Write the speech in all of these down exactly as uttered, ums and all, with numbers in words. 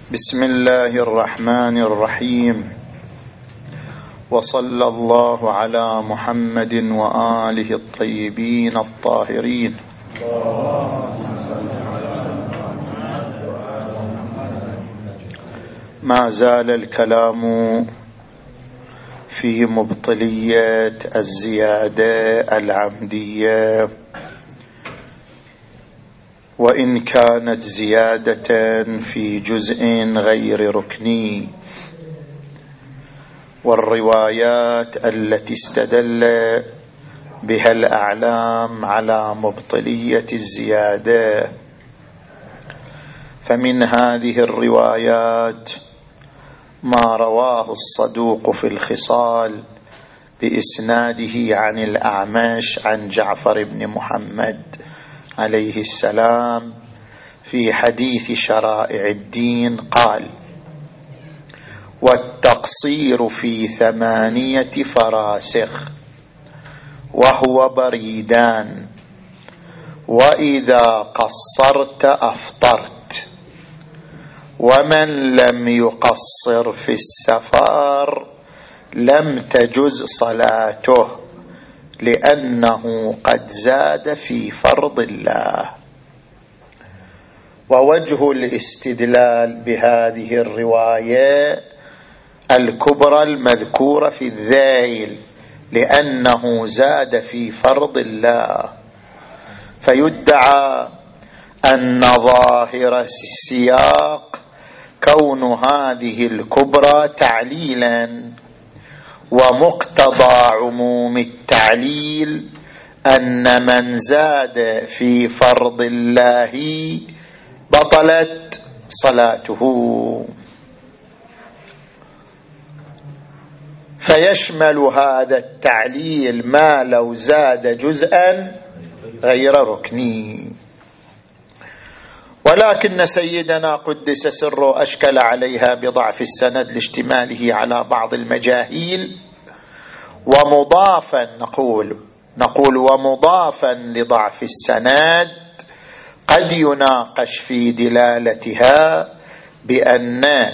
بسم الله الرحمن الرحيم، وصلى الله على محمد وآله الطيبين الطاهرين. ما زال الكلام في مبطلية الزيادة العمدية، وإن كانت زيادة في جزء غير ركني، والروايات التي استدل بها الأعلام على مبطلية الزيادة، فمن هذه الروايات ما رواه الصدوق في الخصال بإسناده عن الأعمش عن جعفر بن محمد عليه السلام في حديث شرائع الدين قال: والتقصير في ثمانية فراسخ وهو بريدان، وإذا قصرت أفطرت، ومن لم يقصر في السفر لم تجز صلاته لأنه قد زاد في فرض الله. ووجه الاستدلال بهذه الرواية الكبرى المذكورة في الذيل، لأنه زاد في فرض الله، فيدعى أن ظاهر السياق كون هذه الكبرى تعليلا، ومقتضى عموم التعليل أن من زاد في فرض الله بطلت صلاته. فيشمل هذا التعليل ما لو زاد جزءا غير ركني. ولكن سيدنا قدس سره أشكل عليها بضعف السند لاشتماله على بعض المجاهيل، ومضافا نقول نقول ومضافا لضعف السند قد يناقش في دلالتها بأن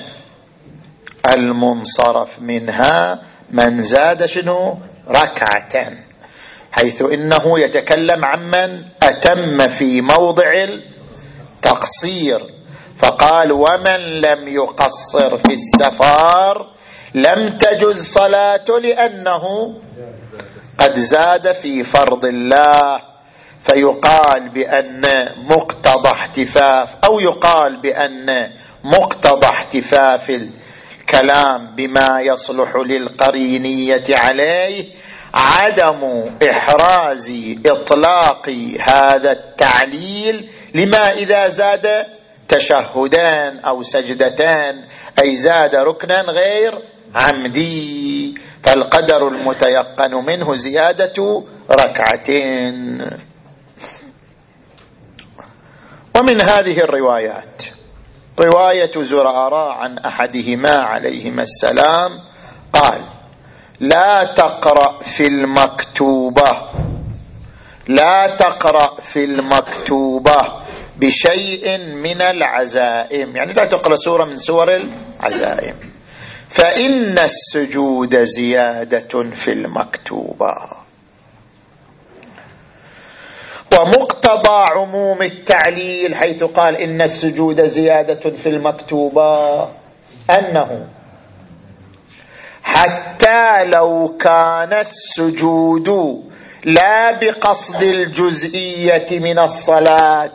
المنصرف منها من زاد شنو ركعة، حيث إنه يتكلم عمن أتم في موضع تقصير، فقال: ومن لم يقصر في السفر لم تجز صلاته لأنه قد زاد في فرض الله. فيقال بأن مقتضى احتفاف أو يقال بأن مقتضى احتفاف الكلام بما يصلح للقرينية عليه عدم إحراز إطلاق هذا التعليل لما إذا زاد تشهدان أو سجدتان، أي زاد ركنا غير عمدي، فالقدر المتيقن منه زيادة ركعتين. ومن هذه الروايات رواية زرارة عن أحدهما عليهما السلام قال: لا تقرأ في المكتوبة لا تقرأ في المكتوبة بشيء من العزائم، يعني لا تقرأ سورة من سور العزائم، فإن السجود زيادة في المكتوبة. ومقتضى عموم التعليل حيث قال إن السجود زيادة في المكتوبة أنه حتى لو كان السجود لا بقصد الجزئية من الصلاة،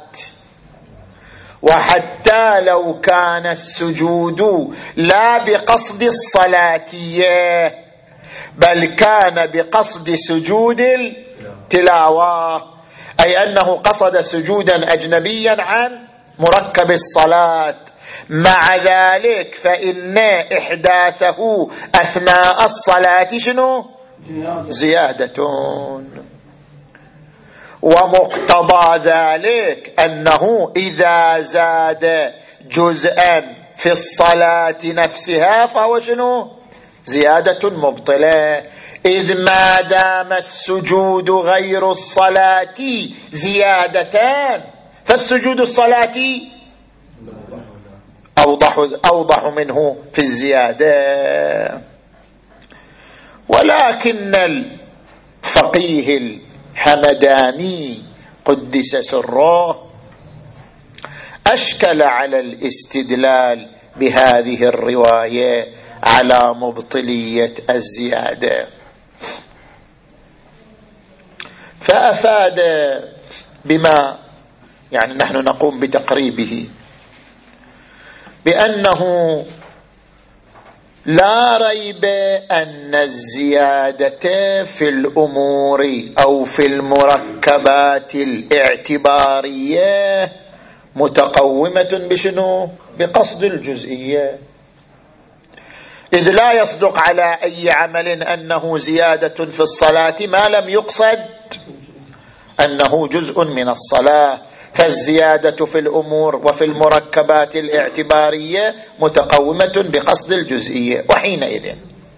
وحتى لو كان السجود لا بقصد الصلاتية بل كان بقصد سجود التلاوة، أي أنه قصد سجودا أجنبيا عن مركب الصلاة، مع ذلك فإن إحداثه أثناء الصلاة شنو؟ زيادة. ومقتضى ذلك أنه إذا زاد جزءا في الصلاة نفسها فهو شنو؟ زيادة مبطلة، إذ ما دام السجود غير الصلاة زيادتان، فالسجود الصلاتي أوضح, أوضح منه في الزيادة. ولكن الفقيه الحمداني قدس سره أشكل على الاستدلال بهذه الرواية على مبطلية الزيادة، فأفاد بما يعني نحن نقوم بتقريبه بأنه لا ريب أن الزيادة في الأمور أو في المركبات الاعتبارية متقومة بشنو؟ بقصد الجزئية، إذ لا يصدق على أي عمل أنه زيادة في الصلاة ما لم يقصد أنه جزء من الصلاة، فالزيادة في الأمور وفي المركبات الاعتبارية متقومة بقصد الجزئية. وحينئذ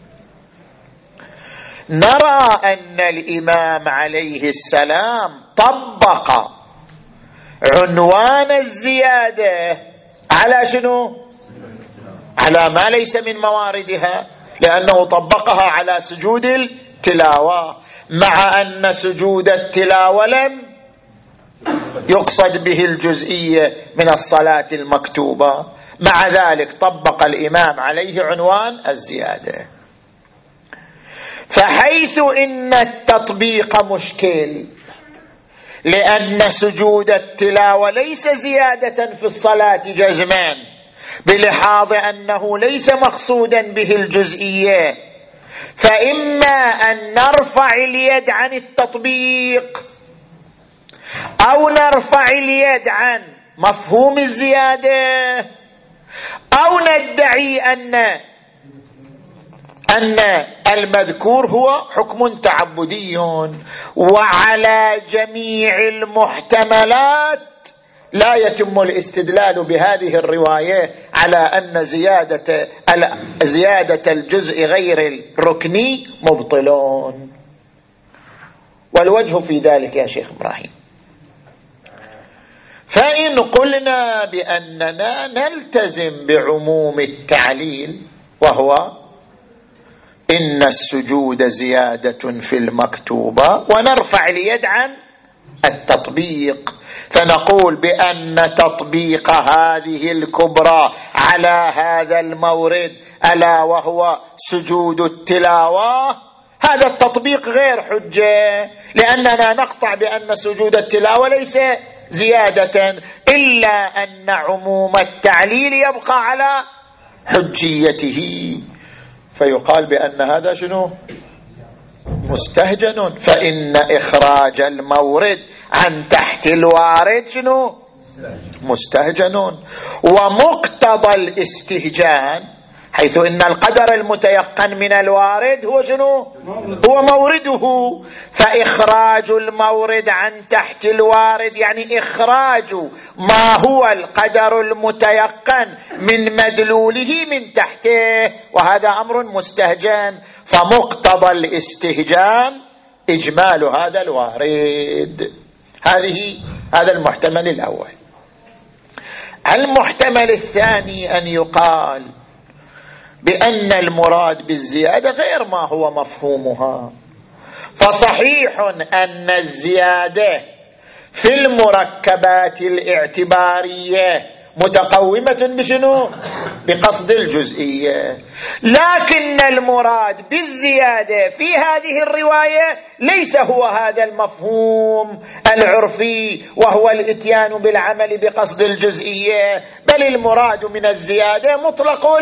نرى أن الإمام عليه السلام طبق عنوان الزيادة على شنو؟ على ما ليس من مواردها، لأنه طبقها على سجود التلاوة، مع أن سجود التلاوة لم يقصد به الجزئية من الصلاة المكتوبة، مع ذلك طبق الإمام عليه عنوان الزيادة. فحيث إن التطبيق مشكل لأن سجود التلاوة ليس زيادة في الصلاة جزمان، بلحاظ أنه ليس مقصودا به الجزئية، فإما أن نرفع اليد عن التطبيق أو نرفع اليد عن مفهوم الزيادة، أو ندعي أن أن المذكور هو حكم تعبدي. وعلى جميع المحتملات لا يتم الاستدلال بهذه الرواية على أن زيادة زيادة الجزء غير الركني مبطلون. والوجه في ذلك يا شيخ إبراهيم، فإن قلنا بأننا نلتزم بعموم التعليل، وهو إن السجود زيادة في المكتوبة، ونرفع اليد عن التطبيق، فنقول بأن تطبيق هذه الكبرى على هذا المورد ألا وهو سجود التلاوة، هذا التطبيق غير حجة، لأننا نقطع بأن سجود التلاوة ليس زيادة، إلا أن عموم التعليل يبقى على حجيته، فيقال بأن هذا شنو؟ مستهجن. فإن إخراج المورد عن تحت الوارد شنو؟ مستهجن. ومقتضى الاستهجان حيث إن القدر المتيقن من الوارد هو شنو؟ هو مورده، فإخراج المورد عن تحت الوارد يعني إخراج ما هو القدر المتيقن من مدلوله من تحته، وهذا أمر مستهجن. فمقتضى الاستهجان إجمال هذا الوارد. هذه هذا المحتمل الأول. المحتمل الثاني أن يقال بأن المراد بالزيادة غير ما هو مفهومها، فصحيح أن الزيادة في المركبات الاعتبارية متقومة بشنو؟ بقصد الجزئية، لكن المراد بالزيادة في هذه الرواية ليس هو هذا المفهوم العرفي وهو الاتيان بالعمل بقصد الجزئية، بل المراد من الزيادة مطلق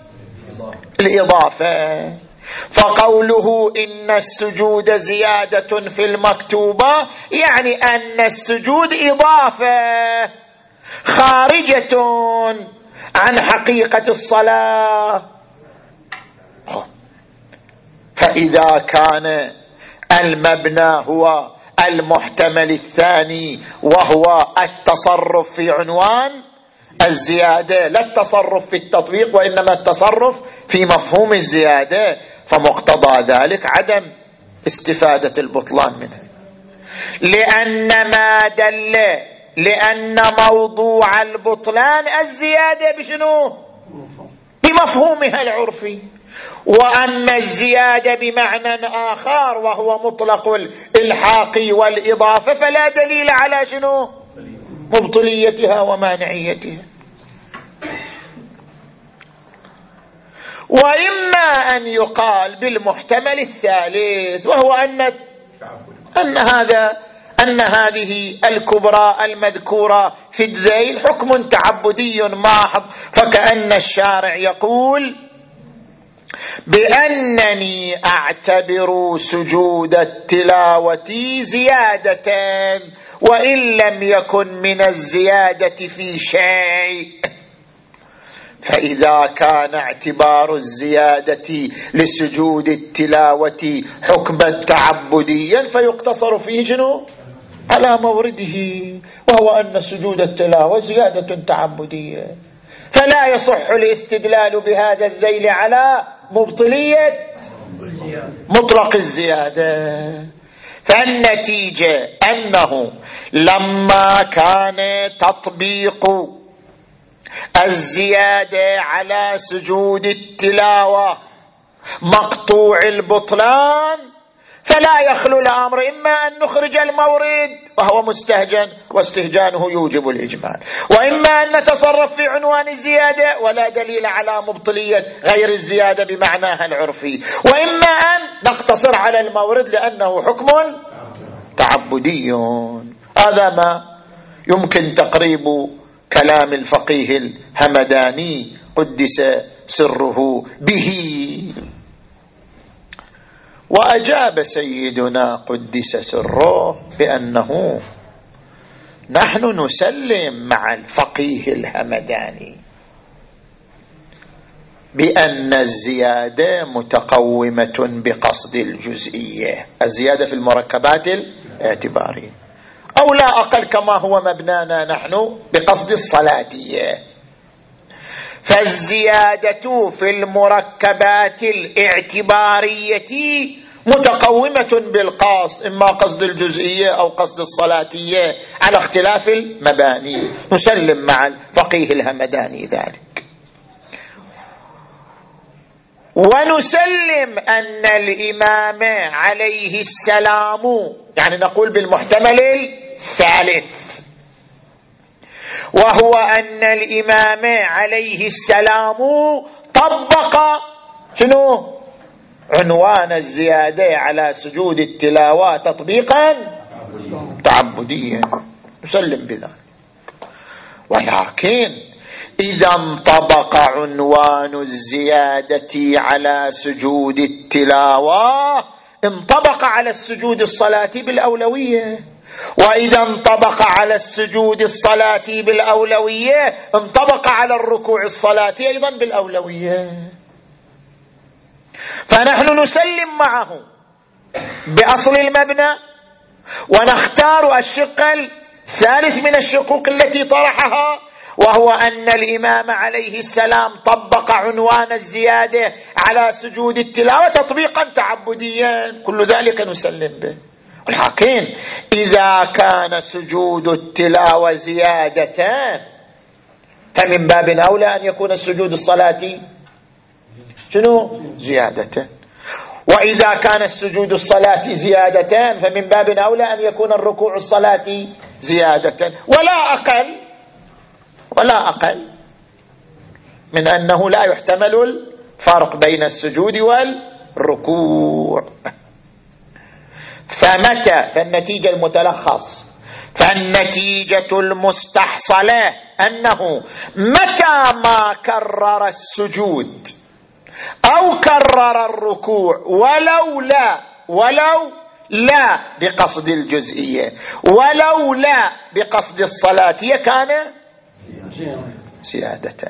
الإضافة. فقوله إن السجود زيادة في المكتوبة يعني أن السجود إضافة خارجة عن حقيقة الصلاة. فإذا كان المبنى هو المحتمل الثاني وهو التصرف في عنوان الزيادة، لا التصرف في التطبيق وإنما التصرف في مفهوم الزيادة، فمقتضى ذلك عدم استفادة البطلان منه، لأن ما دل لأن موضوع البطلان الزيادة بشنو؟ بمفهومها العرفي، وأما الزيادة بمعنى آخر وهو مطلق الإلحاق والإضافة فلا دليل على شنو؟ مبطليتها ومانعيتها. وإما أن يقال بالمحتمل الثالث، وهو أن أن هذا أن هذه الكبرى المذكورة في الذيل حكم تعبدي محض، فكأن الشارع يقول بأنني أعتبر سجود التلاوة زيادة وإن لم يكن من الزيادة في شيء. فإذا كان اعتبار الزيادة لسجود التلاوة حكما تعبديا فيقتصر فيه شنو؟ على مورده، وهو أن سجود التلاوة زيادة تعبدية، فلا يصح الاستدلال بهذا الذيل على مبطلية مطلق الزيادة. فالنتيجة أنه لما كان تطبيق الزيادة على سجود التلاوة مقطوع البطلان فلا يخلو الأمر إما أن نخرج المورد وهو مستهجن واستهجانه يوجب الإجمال، وإما أن نتصرف في عنوان الزيادة ولا دليل على مبطلية غير الزيادة بمعناها العرفي، وإما أن نقتصر على المورد لأنه حكم تعبدي. هذا ما يمكن تقريب كلام الفقيه الهمداني قدس سره به. وأجاب سيدنا قدس سره بأنه نحن نسلم مع الفقيه الهمداني بأن الزيادة متقومة بقصد الجزئية، الزيادة في المركبات الاعتبارية، أو لا أقل كما هو مبنانا نحن بقصد الصلاتية. فالزيادة في المركبات الاعتبارية متقومة بالقصد، إما قصد الجزئية أو قصد الصلاتية على اختلاف المباني، نسلم مع الفقيه الهمداني ذلك. ونسلم أن الإمام عليه السلام، يعني نقول بالمحتمل الثالث، وهو أن الإمام عليه السلام طبق شنو؟ عنوان الزيادة على سجود التلاوة تطبيقا تعبديا، نسلم بذلك. ولكن إذا انطبق عنوان الزيادة على سجود التلاوة انطبق على السجود الصلاة بالأولوية، وإذا انطبق على السجود الصلاة بالأولوية انطبق على الركوع الصلاة أيضا بالأولوية. فنحن نسلم معه بأصل المبنى ونختار الشق الثالث من الشقوق التي طرحها، وهو أن الإمام عليه السلام طبق عنوان الزيادة على سجود التلاوة تطبيقا تعبديا، كل ذلك نسلم به. ولكن إذا كان سجود التلاوة زيادة فمن باب أولى أن يكون السجود الصلاتي شنو؟ زيادة. وإذا كان السجود الصلاتي زيادة فمن باب أولى أن يكون الركوع الصلاتي زيادة، ولا أقل ولا أقل من أنه لا يحتمل الفرق بين السجود والركوع. فمتى فالنتيجة المتلخص فالنتيجة المستحصلة أنه متى ما كرر السجود أو كرر الركوع ولو لا ولو لا بقصد الجزئية ولو لا بقصد الصلاة كان زيادة.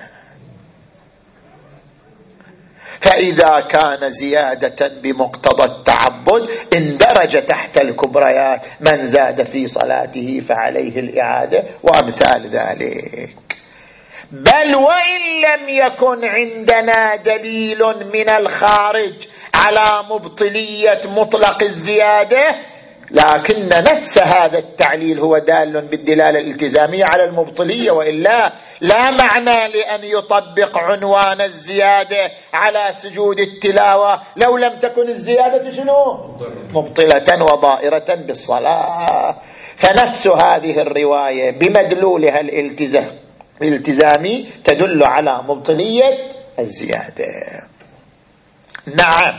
فإذا كان زيادة بمقتضى التعبد اندرج تحت الكبريات من زاد في صلاته فعليه الإعادة وأمثال ذلك. بل وإن لم يكن عندنا دليل من الخارج على مبطلية مطلق الزيادة لكن نفس هذا التعليل هو دال بالدلالة الالتزامية على المبطلية، وإلا لا معنى لأن يطبق عنوان الزيادة على سجود التلاوة لو لم تكن الزيادة شنو؟ مبطلة وضائرة بالصلاة. فنفس هذه الرواية بمدلولها الالتزامي تدل على مبطلية الزيادة. نعم،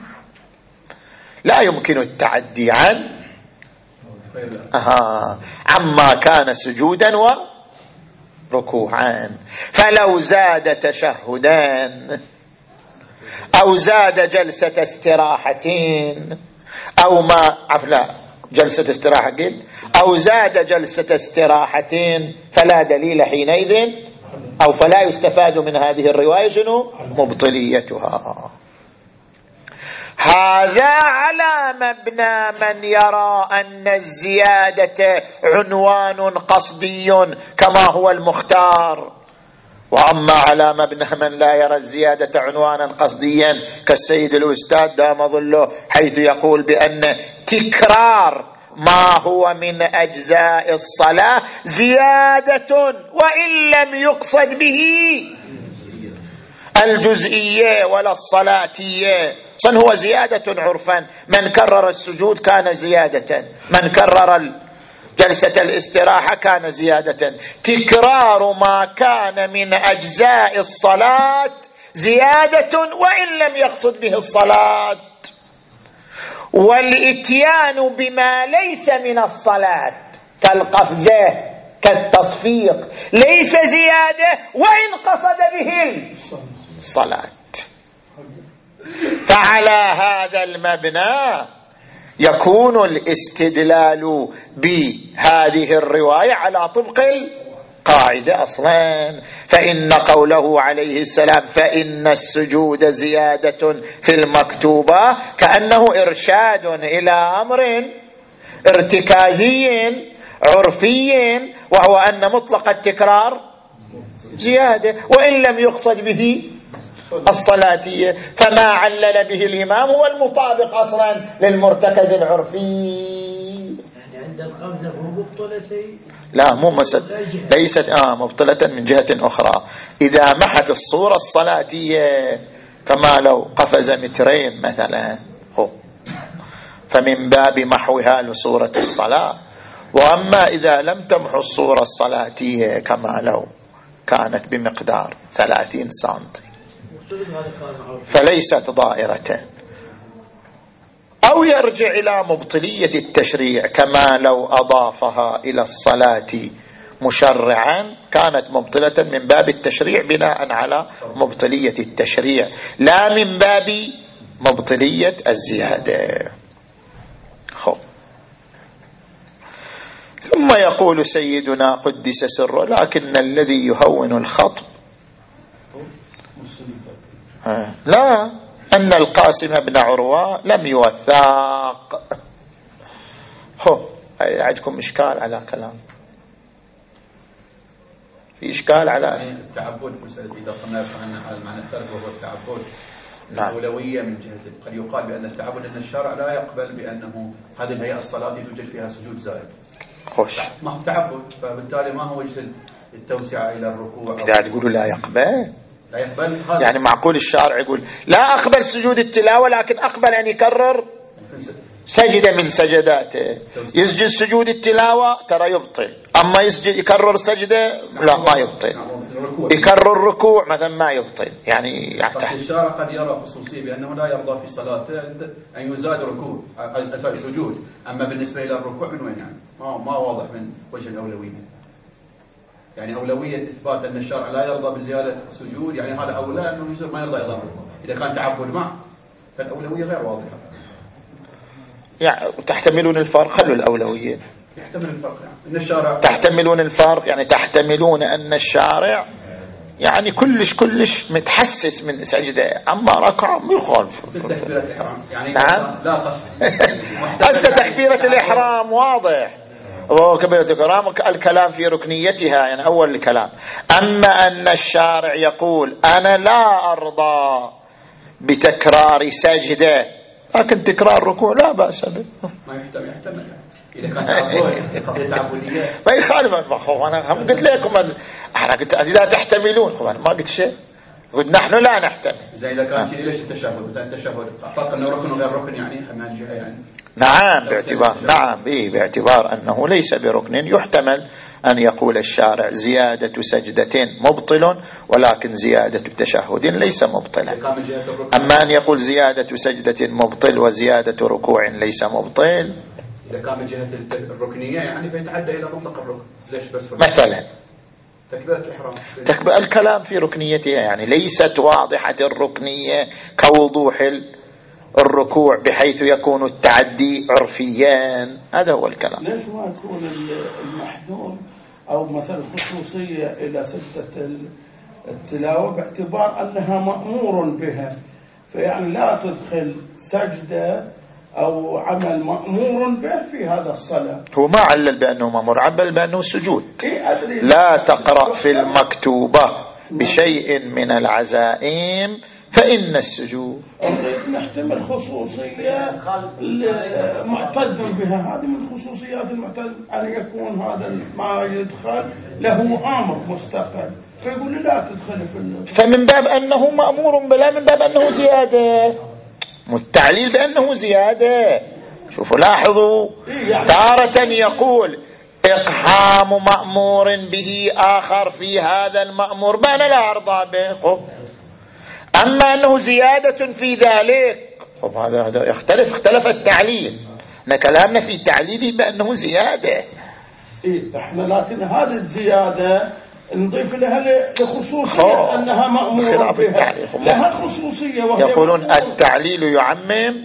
لا يمكن التعدي عن أها عما كان سجودا وركوعا. فلو زاد تشهدان أو زاد جلسة استراحتين أو ما عفلا جلسة استراحة قلت أو زاد جلسة استراحتين فلا دليل حينئذ أو فلا يستفاد من هذه الرواية شنو؟ مبطليتها. هذا على مبنى من يرى أن الزيادة عنوان قصدي كما هو المختار، وأما على مبنى من لا يرى الزيادة عنوانا قصديا كالسيد الأستاذ دام ظله، حيث يقول بأن تكرار ما هو من أجزاء الصلاة زيادة وإن لم يقصد به الجزئية ولا الصلاتية. صن هو زيادة عرفا، من كرر السجود كان زيادة، من كرر جلسة الاستراحة كان زيادة. تكرار ما كان من أجزاء الصلاة زيادة وإن لم يقصد به الصلاة. والإتيان بما ليس من الصلاة كالقفزة كالتصفيق ليس زيادة وإن قصد به الصلاة. فعلى هذا المبنى يكون الاستدلال بهذه الرواية على طبق القاعدة أصلا. فإن قوله عليه السلام فإن السجود زيادة في المكتوبة كأنه إرشاد إلى أمر ارتكازي عرفي، وهو أن مطلق التكرار زيادة وإن لم يقصد به الصلاتية. فما علل به الإمام هو المطابق أصلا للمرتكز العرفي. يعني عند القفزة هو مبطلة شيء؟ لا، مو مسد ليست آه مبطلة من جهة أخرى. إذا محت الصورة الصلاتية كما لو قفز مترين مثلا هو، فمن باب محوها لصورة الصلاة. وأما إذا لم تمح الصورة الصلاتية كما لو كانت بمقدار ثلاثين سنتي فليست ضائرة. أو يرجع إلى مبطلية التشريع كما لو أضافها إلى الصلاة مشرعا كانت مبطلة من باب التشريع بناء على مبطلية التشريع لا من باب مبطلية الزيادة. خب. ثم يقول سيدنا قدس سره لكن الذي يهون الخطب لا أن القاسم بن عروة لم يوثق. خب عندكم إشكال على كلام؟ في إشكال على يعني التعبد مسألة إذا قلنا على المعنى الثالث وهو التعبد نعم. الأولوية من جهة قد يقال بأن التعبد أن الشرع لا يقبل بأنه هذه الهيئة الصلاة توجد فيها سجود زائد. خوش. ما هو تعبد، فبالتالي ما هو وجه التوسعة إلى الركوع. إذا تقولوا لا يقبل لا يقبل يعني معقول الشارع يقول لا أقبل سجود التلاوة لكن أقبل أن يكرر سجدة من سجداته. يسجد سجود التلاوة ترى يبطل، أما يسجد يكرر سجدة لا ما يبطل، يكرر الركوع مثلا ما يبطل. يعني يعتقد الشارع قد يرى خصوصية بأنه لا يرضى في صلاته أن يزاد ركوع سجود، أما بالنسبة إلى الركوع من وين يعني ما ما واضح من وجه الأولوية. يعني أولوية إثبات أن الشرع لا يرضى بزيادة سجود، يعني هذا أولى أنه يصير ما يرضى إضافة. إذا كان تعبد معه فالأولوية غير واضحة. يعني تحتملون الفرق؟ خلوا الأولوية يحتمل الفرق يعني. إن الشارع تحتملون الفرق يعني تحتملون أن الشارع يعني كلش كلش متحسس من سجدة أما ركعة يخالف يعني نعم لا قصد هسه تكبيرة الإحرام واضح وكبيرة الإحرام الكلام في ركنيتها يعني أول الكلام. أما أن الشارع يقول أنا لا أرضى بتكرار سجدة لكن تكرار الركوع لا بأس به. ما يحتمل يحتمل إذا كان قضية تعبدية ما يخالف المخوف. أنا هم قلت لكم أنا قلت لا تحتملون، ما قلت شيء، قلت نحن لا نحتمل. زي إذا كان شيء ليش التشهد مثلا التشهد فرق أنه ركن وغير ركن يعني من الجهة يعني نعم باعتبار نعم إيه باعتبار أنه ليس بركن يحتمل أن يقول الشارع زيادة سجدة مبطل ولكن زيادة تشهد ليس مبطلا. أما أن يقول زيادة سجدة مبطل وزيادة ركوع ليس مبطل إذا كان من جهة الركنية يعني فيتعدى إلى مطلق الركن. ليش بس مثلا تكبيرة الإحرام تكبير الكلام في ركنيتها يعني ليست واضحة الركنية كوضوح الركوع بحيث يكون التعدي عرفيا. هذا هو الكلام. ليش ما يكون المحذور أو مثلا خصوصية إلى سجدة التلاوة باعتبار أنها مأمور بها، فيعني لا تدخل سجدة أو عمل مأمور به في هذا الصلاة. هو ما علل بأنه مأمور، علل بأنه سجود. إيه لا تقرأ في المكتوبة بشيء من العزائم فإن السجود. نحتمل خصوصية معتد بها، هذه من خصوصيات المعتد أن يكون هذا ما يدخل له أمر مستقل، فيقول لا تدخل في فمن باب أنه مأمور بلا من باب أنه زيادة، والتعليل بأنه زيادة. شوفوا لاحظوا تارة يقول إقحام مأمور به آخر في هذا المأمور ما أنا لا أرضى به، خب أما أنه زيادة في ذلك خب هذا هذا يختلف اختلف التعليل. احنا كلامنا في تعليله بأنه زيادة. إيه احنا لكن هذه الزيادة نضيف لها لخصوصية أنها مأمورة بها، لها خصوصية يقولون التعليل يعمم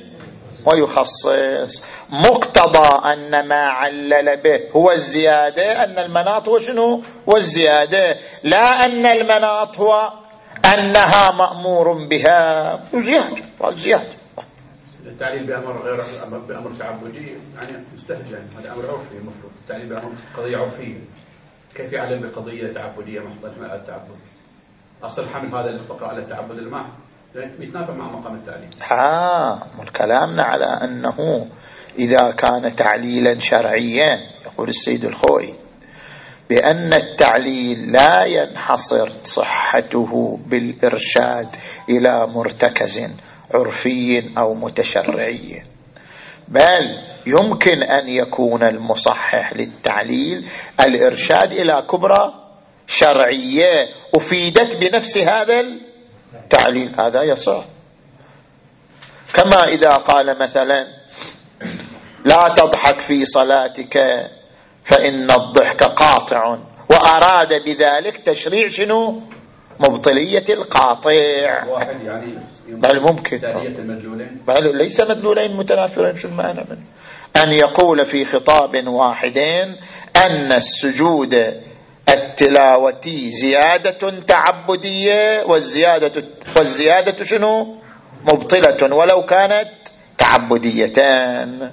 ويخصص. مقتضى أن ما علل به هو الزيادة، أن المناط هو شنو والزيادة، لا أن المناط هو أنها مأمور بها. زيادة زيادة. التعليل بأمر غير بأمر تعبدي يعني مستهجن، هذا أمر عرفي المفروض. التعليل بأمر قضية عرفية، كيف يعلم بقضية تعبدية محضة ما التعبد؟ أصل حمل هذا الفقرة على التعبد الماء يتنافى مع مقام التعليل. آه كلامنا على أنه إذا كان تعليلا شرعيا يقول السيد الخوئي بأن التعليل لا ينحصر صحته بالإرشاد إلى مرتكز عرفي أو متشرعي، بل يمكن أن يكون المصحح للتعليل الإرشاد إلى كبرى شرعية أفيدت بنفس هذا التعليل، هذا يصح. كما إذا قال مثلا لا تضحك في صلاتك فإن الضحك قاطع، وأراد بذلك تشريع شنو مبطلية القاطع. واحد يعني بل ممكن بل ليس مدلولين متنافرين، شو المعنى منه أن يقول في خطاب واحد أن السجود التلاوتي زيادة تعبدية والزيادة والزيادة شنو مبطلة ولو كانت تعبديتان.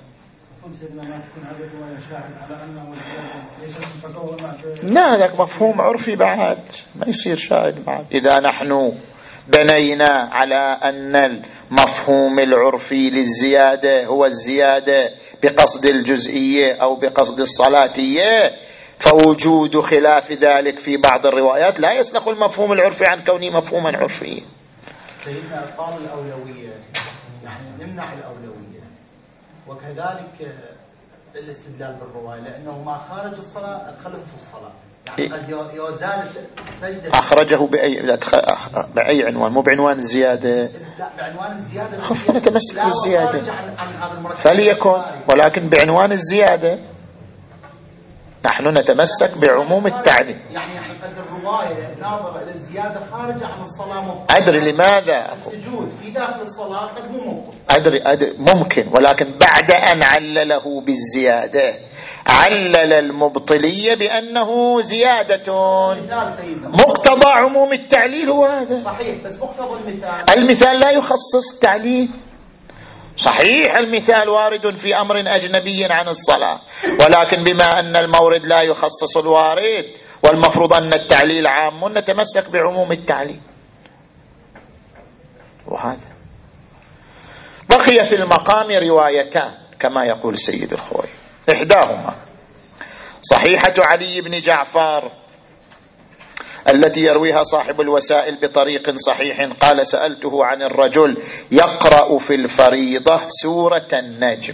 لا ذاك مفهوم عرفي بعد ما يصير شاهد بعد. إذا نحن بنينا على أن المفهوم العرفي للزيادة هو الزيادة بقصد الجزئية أو بقصد الصلاتية، فوجود خلاف ذلك في بعض الروايات لا يسلخ المفهوم العرفي عن كونه مفهوما عرفيا. سيدنا قال الأولوية يعني نمنع الأولوية، وكذلك الاستدلال بالرواية لأنه ما خارج الصلاة أدخله في الصلاة، يعني قد يزال سجدة. أخرجه بأي بأي عنوان؟ مو بعنوان الزيادة. لا بعنوان الزيادة. خف نتمسك بالزيادة فليكن، ولكن بعنوان الزيادة نحن نتمسك بعموم التعليل. يعني قد الرواية ناظرة إلى الزيادة خارجة عن الصلاة مبطل. أدري لماذا السجود في داخل الصلاة قد مو مبطل. أدري, أدري ممكن، ولكن بعد أن علله بالزيادة علل المبطلية بأنه زيادة. مقتضى عموم التعليل هو هذا. صحيح، بس مقتضى المثال المثال لا يخصص التعليل. صحيح المثال وارد في أمر أجنبي عن الصلاة، ولكن بما أن المورد لا يخصص الوارد والمفروض أن التعليل عام نتمسك بعموم التعليل. وهذا بقي في المقام روايتان كما يقول سيد الخوي. إحداهما صحيحة علي بن جعفر التي يرويها صاحب الوسائل بطريق صحيح، قال: سألته عن الرجل يقرأ في الفريضة سورة النجم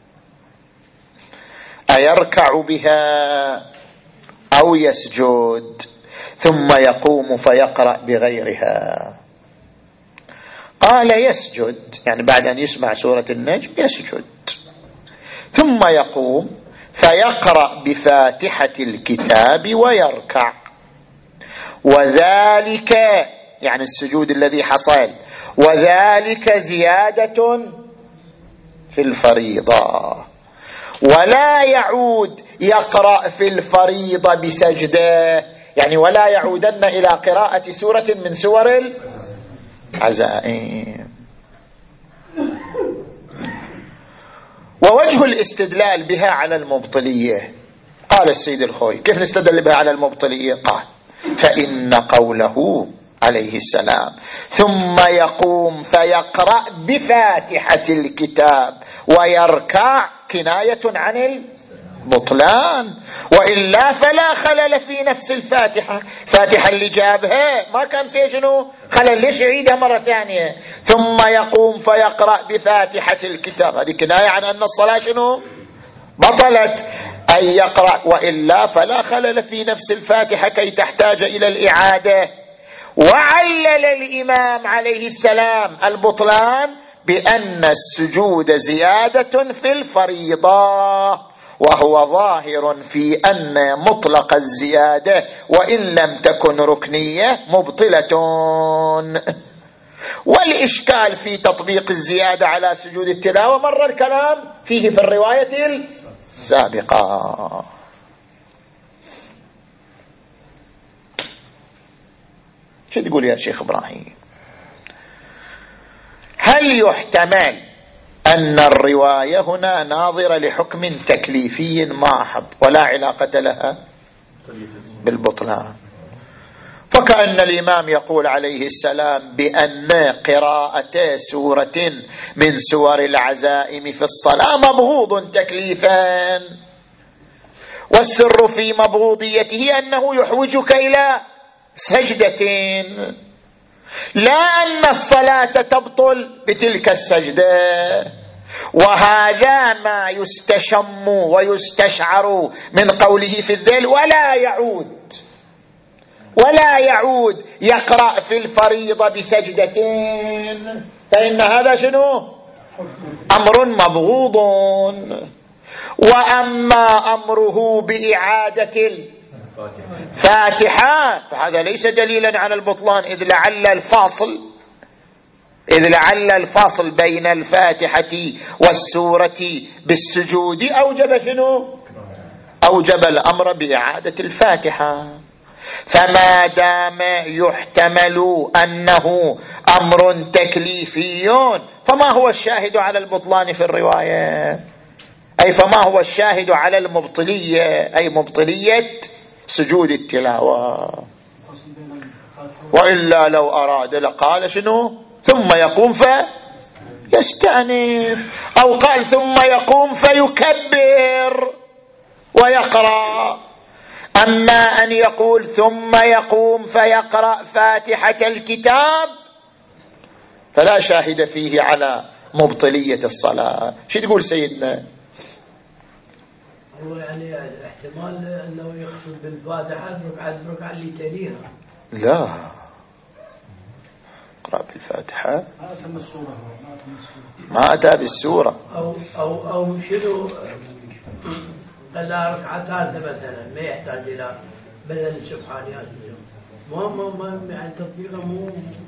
أيركع بها أو يسجد ثم يقوم فيقرأ بغيرها؟ قال: يسجد، يعني بعد أن يسمع سورة النجم يسجد ثم يقوم فيقرأ بفاتحة الكتاب ويركع، وذلك يعني السجود الذي حصل، وذلك زيادة في الفريضة، ولا يعود يقرأ في الفريضة بسجدة، يعني ولا يعودن إلى قراءة سورة من سور العزائم. ووجه الاستدلال بها على المبطلية، قال السيد الخوي: كيف نستدل بها على المبطلية؟ قال: فإن قوله عليه السلام ثم يقوم فيقرأ بفاتحة الكتاب ويركع كناية عن البطلان، وإلا فلا خلل في نفس الفاتحة. فاتحة اللي جابها ما كان فيه شنو خلل، ليش يعيدها مرة ثانية؟ ثم يقوم فيقرأ بفاتحة الكتاب، هذه كناية عن أن الصلاة شنو بطلت، أن يقرأ، وإلا فلا خلل في نفس الفاتحة كي تحتاج إلى الإعادة. وعلل الإمام عليه السلام البطلان بأن السجود زيادة في الفريضة، وهو ظاهر في أن مطلق الزيادة وإن لم تكن ركنية مبطلة. والإشكال في تطبيق الزيادة على سجود التلاوة مر الكلام فيه في الرواية السابقة. شو تقول يا شيخ إبراهيم؟ هل يحتمل أن الرواية هنا ناظرة لحكم تكليفي محض ولا علاقة لها بالبطلان؟ فكأن الإمام يقول عليه السلام بأن قراءة سورة من سور العزائم في الصلاة مبغوض تكليفا، والسر في مبغوضيته أنه يحوجك إلى سجدتين، لا أن الصلاة تبطل بتلك السجدة. وهذا ما يستشم ويستشعر من قوله في الذيل: ولا يعود ولا يعود يقرأ في الفريضة بسجدتين، فإن هذا شنو أمر مبغوض. وأما أمره بإعادة الفاتحة فهذا ليس دليلا على البطلان، إذ لعل الفاصل إذ لعل الفاصل بين الفاتحة والسورة بالسجود أوجب شنو أوجب الأمر بإعادة الفاتحة. فما دام يحتمل أنه أمر تكليفي فما هو الشاهد على البطلان في الرواية؟ أي فما هو الشاهد على المبطلية، أي مبطلية سجود التلاوة؟ وإلا لو أراد لقال شنو ثم يقوم فيستأنف، أو قال ثم يقوم فيكبر ويقرأ. أما أن يقول ثم يقوم فيقرأ فاتحة الكتاب فلا شاهد فيه على مبطلية الصلاة. شو تقول سيدنا؟ هو يعني احتمال أنه يقصد بالفاتحة ركعة ركعة اللي تليها. لا، اقرأ بالفاتحة ما أتى بالسورة أو أو أو شنو قال ركعتان مثلا ما يحتاج إلى بدل السبحانيات. ما ما ما يعني تطبيقه مو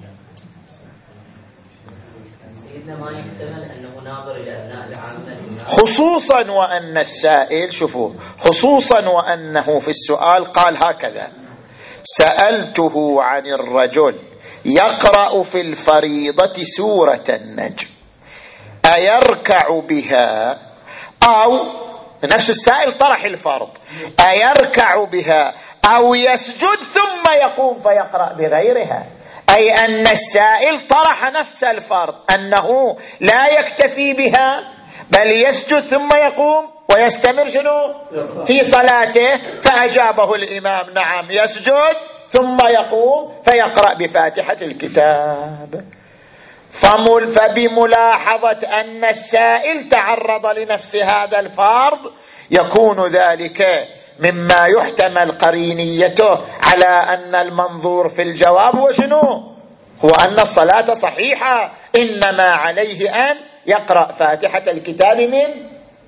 سيدنا ما يحتمل أنه ناظر إلى أبناء العامة، خصوصا وأن السائل شوفوا خصوصا وأنه في السؤال قال هكذا: سألته عن الرجل يقرأ في الفريضة سورة النجم أيركع بها، أو نفس السائل طرح الفرض أيركع بها أو يسجد ثم يقوم فيقرأ بغيرها، أي أن السائل طرح نفس الفرض أنه لا يكتفي بها بل يسجد ثم يقوم ويستمر شنو في صلاته، فأجابه الإمام نعم يسجد ثم يقوم فيقرأ بفاتحة الكتاب. فبملاحظة أن السائل تعرض لنفس هذا الفرض يكون ذلك مما يحتمل قرينيته على أن المنظور في الجواب هو شنو؟ هو أن الصلاة صحيحة، إنما عليه أن يقرأ فاتحة الكتاب من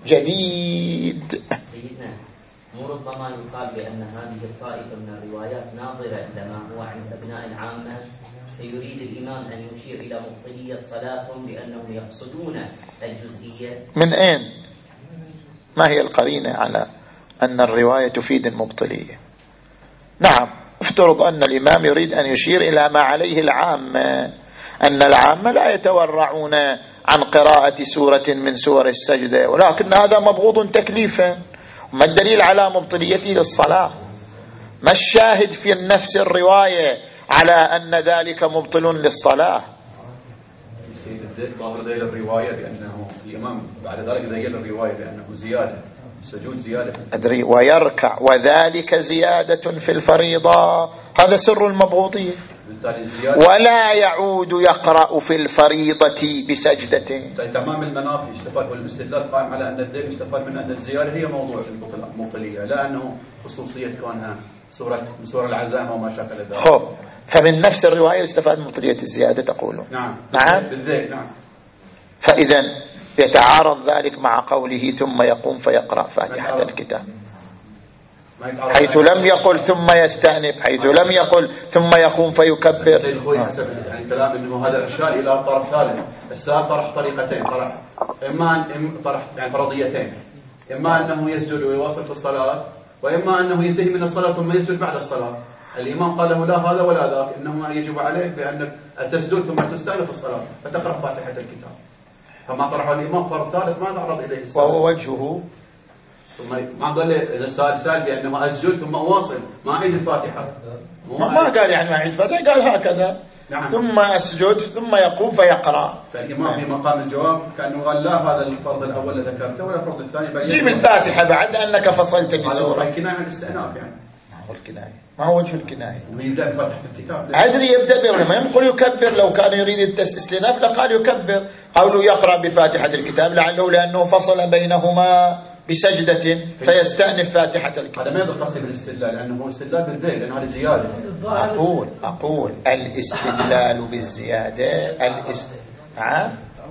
جديد. سيدنا مو ربما يقال بأن هذه الطائفة من الروايات ناظرة إلى ما هو عند أبناء العامة، فيريد الإمام أن يشير إلى مبطلية صلاتهم لأنهم يقصدون الجزئية. من أين؟ ما هي القرينة على أن الرواية تفيد المبطلية؟ نعم، افترض أن الإمام يريد أن يشير إلى ما عليه العامة، أن العامة لا يتورعون عن قراءة سورة من سور السجدة، ولكن هذا مبغوض تكليفا. ما الدليل على مبطليته للصلاة؟ ما الشاهد في نفس الرواية على أن ذلك مبطل للصلاة؟ سيد ظاهر ذيل الرواية بأنه الإمام بعد ذلك ذيل الرواية بأنه زيادة سجود زيادة أدري ويركع وذلك زيادة في الفريضة، هذا سر المبغوضية. ولا يعود يقرأ في الفريضة بسجدة. تمام المناطق يستفاد، والاستدلال قائم على أن الدين يستفاد من أن الزيادة هي موضوع المبطلية، لا أنه خصوصية كونها سورة من سورة العزائم وما شاكل ذلك. خب، فمن نفس الرواية يستفاد من مبطلية الزيادة تقوله. نعم نعم بالذيل. نعم. فإذا يتعارض ذلك مع قوله ثم يقوم فيقرأ فاتحة الكتاب، حيث لم يقل ثم يستأنف، حيث لم يقل ثم يقوم فيكبر. سيد خوي حسب يعني كلام انه هذا ارشاد الى طرف ثالث. السائل طرح طريقتين، طرح اما ان طرح يعني فرضيتين، اما انه يسجد ويواصل في الصلاه، واما انه ينتهي من الصلاه ثم يسجد بعد الصلاه. الامام قال له لا هذا ولا ذاك، انما يجب عليك بانك تسجد ثم تستأنف الصلاه فتقرأ فاتحه الكتاب. فما طرحه الامام فرض ثالث ما تعرض اليه السائل، وهو وجهه ثم ما قال اذا السائل سال بانه اسجد ثم اواصل ما اعيد الفاتحه. ما قال يعني ما اعيد الفاتحه، قال هكذا. نعم. ثم اسجد ثم يقوم فيقرا. فالامام في مقام الجواب كانه قال لا هذا الفرض الاول ذكرته ولا الفرض الثاني، بل جيب الفاتحه بعد انك فصلت بسوره. هذا كنايه عن الاستئناف يعني. ما هو الكنايه؟ ما هو وجه الكنايه؟ يبدا بفاتحه الكتاب. ادري يبدا به ما يقول يكبر، لو كان يريد الاستئناف لقال يكبر. قالوا يقرا بفاتحه الكتاب لعله لانه فصل بينهما بسجدة فيستأنف فاتحة الكتاب. هذا ما يقدر قصدي بالاستدلال لأنه استدلال بالذيل، لأنه هذه زيادة. أقول أقول الاستدلال بالزيادة الاست نعم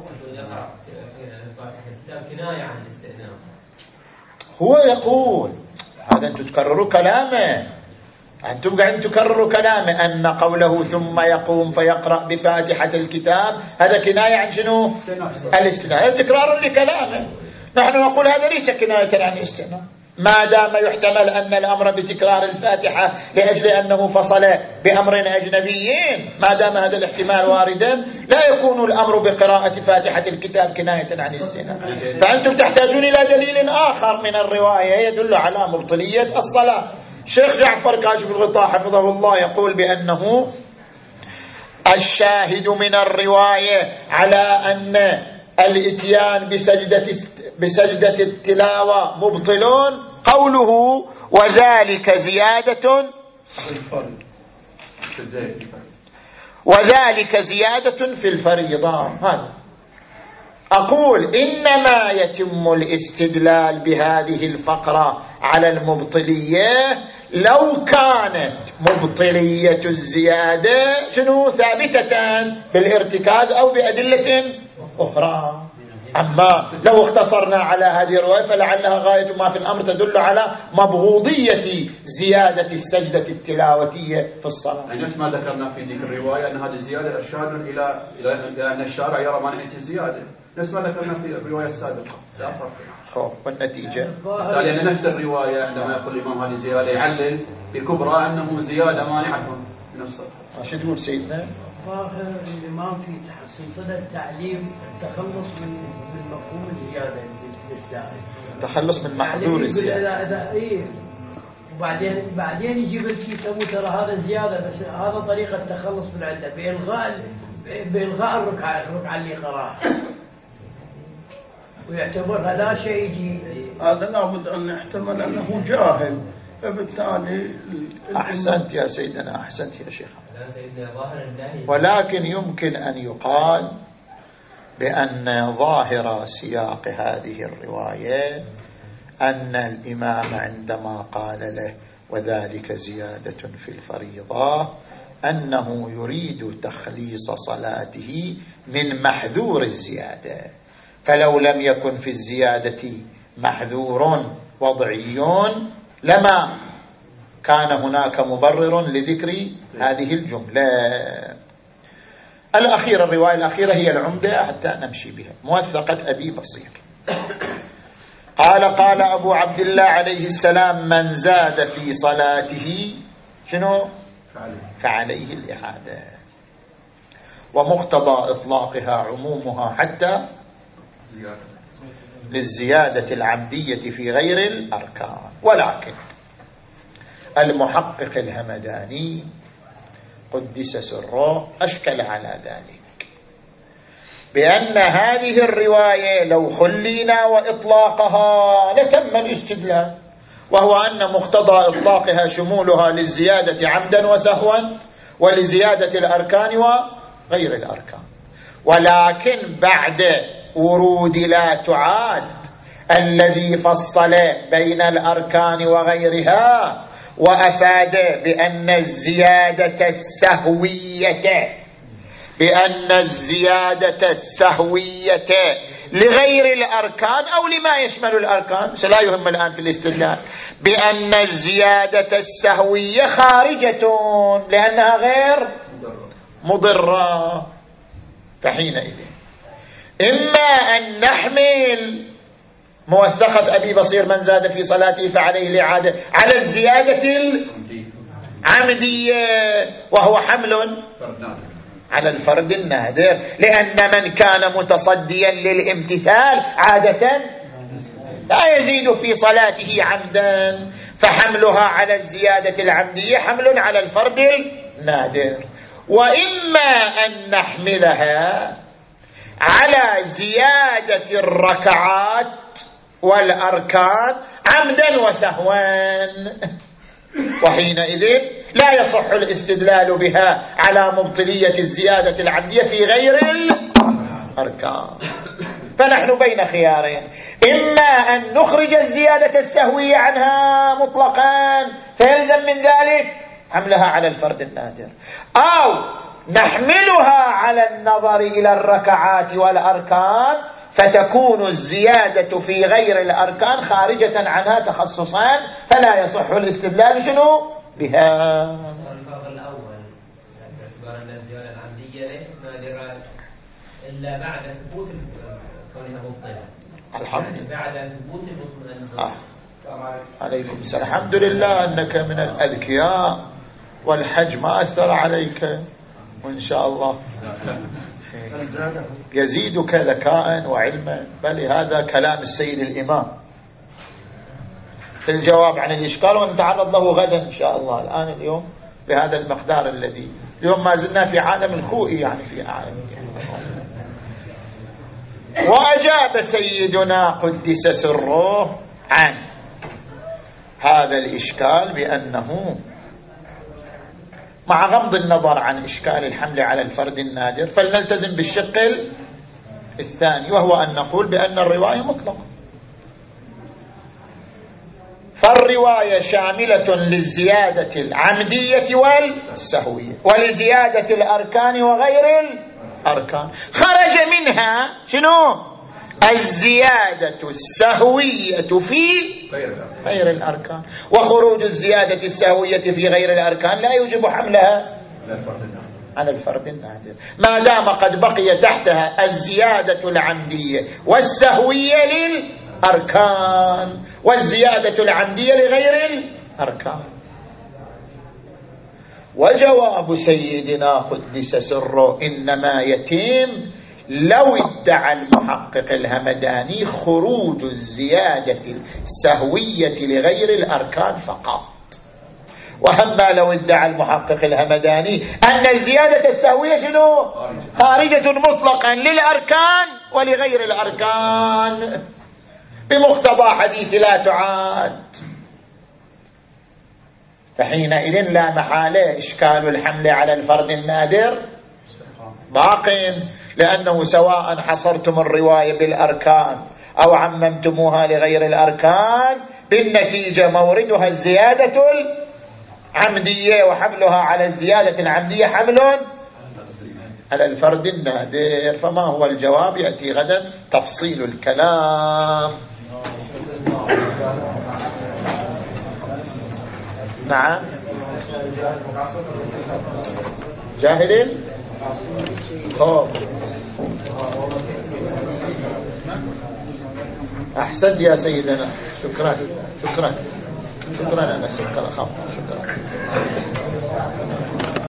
كناية عن الاستئناف. هو يقول هذا أنتم تكرروا كلامه، أنتم قاعدين تكرروا كلامه أن قوله ثم يقوم فيقرأ بفاتحة الكتاب هذا كناية عن شنو؟ الاستئناف. هذا تكرار لكلامه. نحن نقول هذا ليس كناية عن الاستئناف، ما دام يحتمل أن الأمر بتكرار الفاتحة لأجل أنه فصل بأمر أجنبيين، ما دام هذا الاحتمال واردا لا يكون الأمر بقراءة فاتحة الكتاب كناية عن الاستئناف. فأنتم تحتاجون إلى دليل آخر من الرواية يدل على مبطلية الصلاة. شيخ جعفر كاشف الغطاء حفظه الله يقول بأنه الشاهد من الرواية على أن الاتيان بسجدة بسجدة التلاوة مبطلون قوله وذلك زيادة وذلك زيادة في الفريضة. هذا أقول إنما يتم الاستدلال بهذه الفقرة على المبطلية لو كانت مبطلية الزيادة شنو ثابتة بالارتكاز أو بأدلة أخرى. أما لو اختصرنا على هذه الرواية فلعلها غاية ما في الأمر تدل على مبغوضية زيادة السجدة التلاوتية في الصلاة. يعني نفس ما ذكرنا في ذيك الرواية أن هذه الزيادة إرشاد إلى إلى أن الشارع يرى مانعية الزيادة، نفس ما ذكرنا في الرواية السابقة. لا فرق. خب والنتيجة بالتالي أن نفس الرواية عندما يقول الإمام هذه زيادة يعلل بكبرى أنه زيادة مانعة من الصلاة. شو تقول سيدنا؟ ظاهر الإمام في تحصيصنا التعليم التخلص من من مفهوم الزيادة للسائل. تخلص من محظور الزيادة. إذا إذا إيه وبعدين بعدين يجيب يسوي ترى هذا زيادة، بس هذا طريقة التخلص من العدة بإلغاء بإلغاء الركعة الركعة اللي قراها، ويعتبرها لا شيء يجي. هذا لابد أن يحتمل أنه جاهل، فبالتالي أحسنت يا سيدنا، أحسنت يا شيخ. ولكن يمكن أن يقال بأن ظاهر سياق هذه الرواية أن الإمام عندما قال له وذلك زيادة في الفريضة أنه يريد تخليص صلاته من محذور الزيادة، فلو لم يكن في الزيادة محذور وضعي لما كان هناك مبرر لذكر هذه الجملة. الأخيرة، الرواية الأخيرة هي العمدة حتى نمشي بها. موثقة أبي بصير قال قال أبو عبد الله عليه السلام من زاد في صلاته شنو؟ فعليه الإعادة. ومقتضى إطلاقها عمومها حتى للزيادة العمدية في غير الأركان. ولكن المحقق الهمداني قدس سره أشكل على ذلك بأن هذه الرواية لو خلينا وإطلاقها لتم الاستدلال، وهو أن مقتضى إطلاقها شمولها للزيادة عمدا وسهوا ولزيادة الأركان وغير الأركان. ولكن بعد ورود لا تعاد الذي فصل بين الأركان وغيرها وأفاد بأن الزيادة السهوية بأن الزيادة السهوية لغير الأركان أو لما يشمل الأركان، لا يهم الآن في الاستدلال، بأن الزيادة السهوية خارجة لأنها غير مضرة. فحينئذ إما أن نحمل موثقة أبي بصير من زاد في صلاته فعليه الإعادة على الزيادة العمدية، وهو حمل على الفرد النادر، لأن من كان متصديا للامتثال عادة لا يزيد في صلاته عمدا، فحملها على الزيادة العمدية حمل على الفرد النادر. وإما أن نحملها على زيادة الركعات والأركان عمدا وسهوا، وحينئذ لا يصح الاستدلال بها على مبطلية الزيادة العمدية في غير الأركان. فنحن بين خيارين، إما أن نخرج الزيادة السهوية عنها مطلقا فيلزم من ذلك حملها على الفرد النادر، أو نحملها على النظر إلى الركعات والأركان فتكون الزيادة في غير الأركان خارجة عنها تخصصا، فلا يصح الاستدلال شنو بها. الفرق الأول باعتبار أن الزيادة العمدية ليست نادرة إلا بعد ثبوت كونها مبطلة. الحمد بعد ثبوت المطمئن. آه. عليكم السلام. الحمد لله أنك من الأذكياء والحج ما أثر عليك، وإن شاء الله يزيدك ذكاء وعلما. بل هذا كلام السيد الإمام في الجواب عن الإشكال، ونتعرض له غدا إن شاء الله. الآن اليوم بهذا المقدار الذي اليوم ما زلنا في عالم الخوئي، يعني في عالم. وأجاب سيدنا قدس سره عن هذا الإشكال بأنه مع غض النظر عن إشكال الحمل على الفرد النادر فلنلتزم بالشق الثاني، وهو أن نقول بأن الرواية مطلقة، فالرواية شاملة للزيادة العمدية والسهوية ولزيادة الأركان وغير الأركان. خرج منها شنو؟ الزيادة السهوية في غير الأركان، وخروج الزيادة السهوية في غير الأركان لا يوجب حملها على الفرد النادر، ما دام قد بقي تحتها الزيادة العمدية والسهوية للأركان والزيادة العمدية لغير الأركان. وجواب سيدنا قدس سره إنما يتم لو ادعى المحقق الهمداني خروج الزيادة السهوية لغير الأركان فقط، وأما لو ادعى المحقق الهمداني أن الزيادة السهوية شنو؟ خارجة مطلقا للأركان ولغير الأركان بمقتضى حديث لا تعاد، فحينئذ لا محالة إشكال الحمل على الفرد النادر باق، لأنه سواء حصرتم الرواية بالأركان أو عممتموها لغير الأركان بالنتيجة موردها الزيادة العمدية، وحملها على الزيادة العمدية حمل على الفرد النادر. فما هو الجواب؟ يأتي غدا تفصيل الكلام. نعم. جاهل خوف. أحسنت يا سيدنا، شكرا شكرا شكرا أنا شكرا خف شكرا.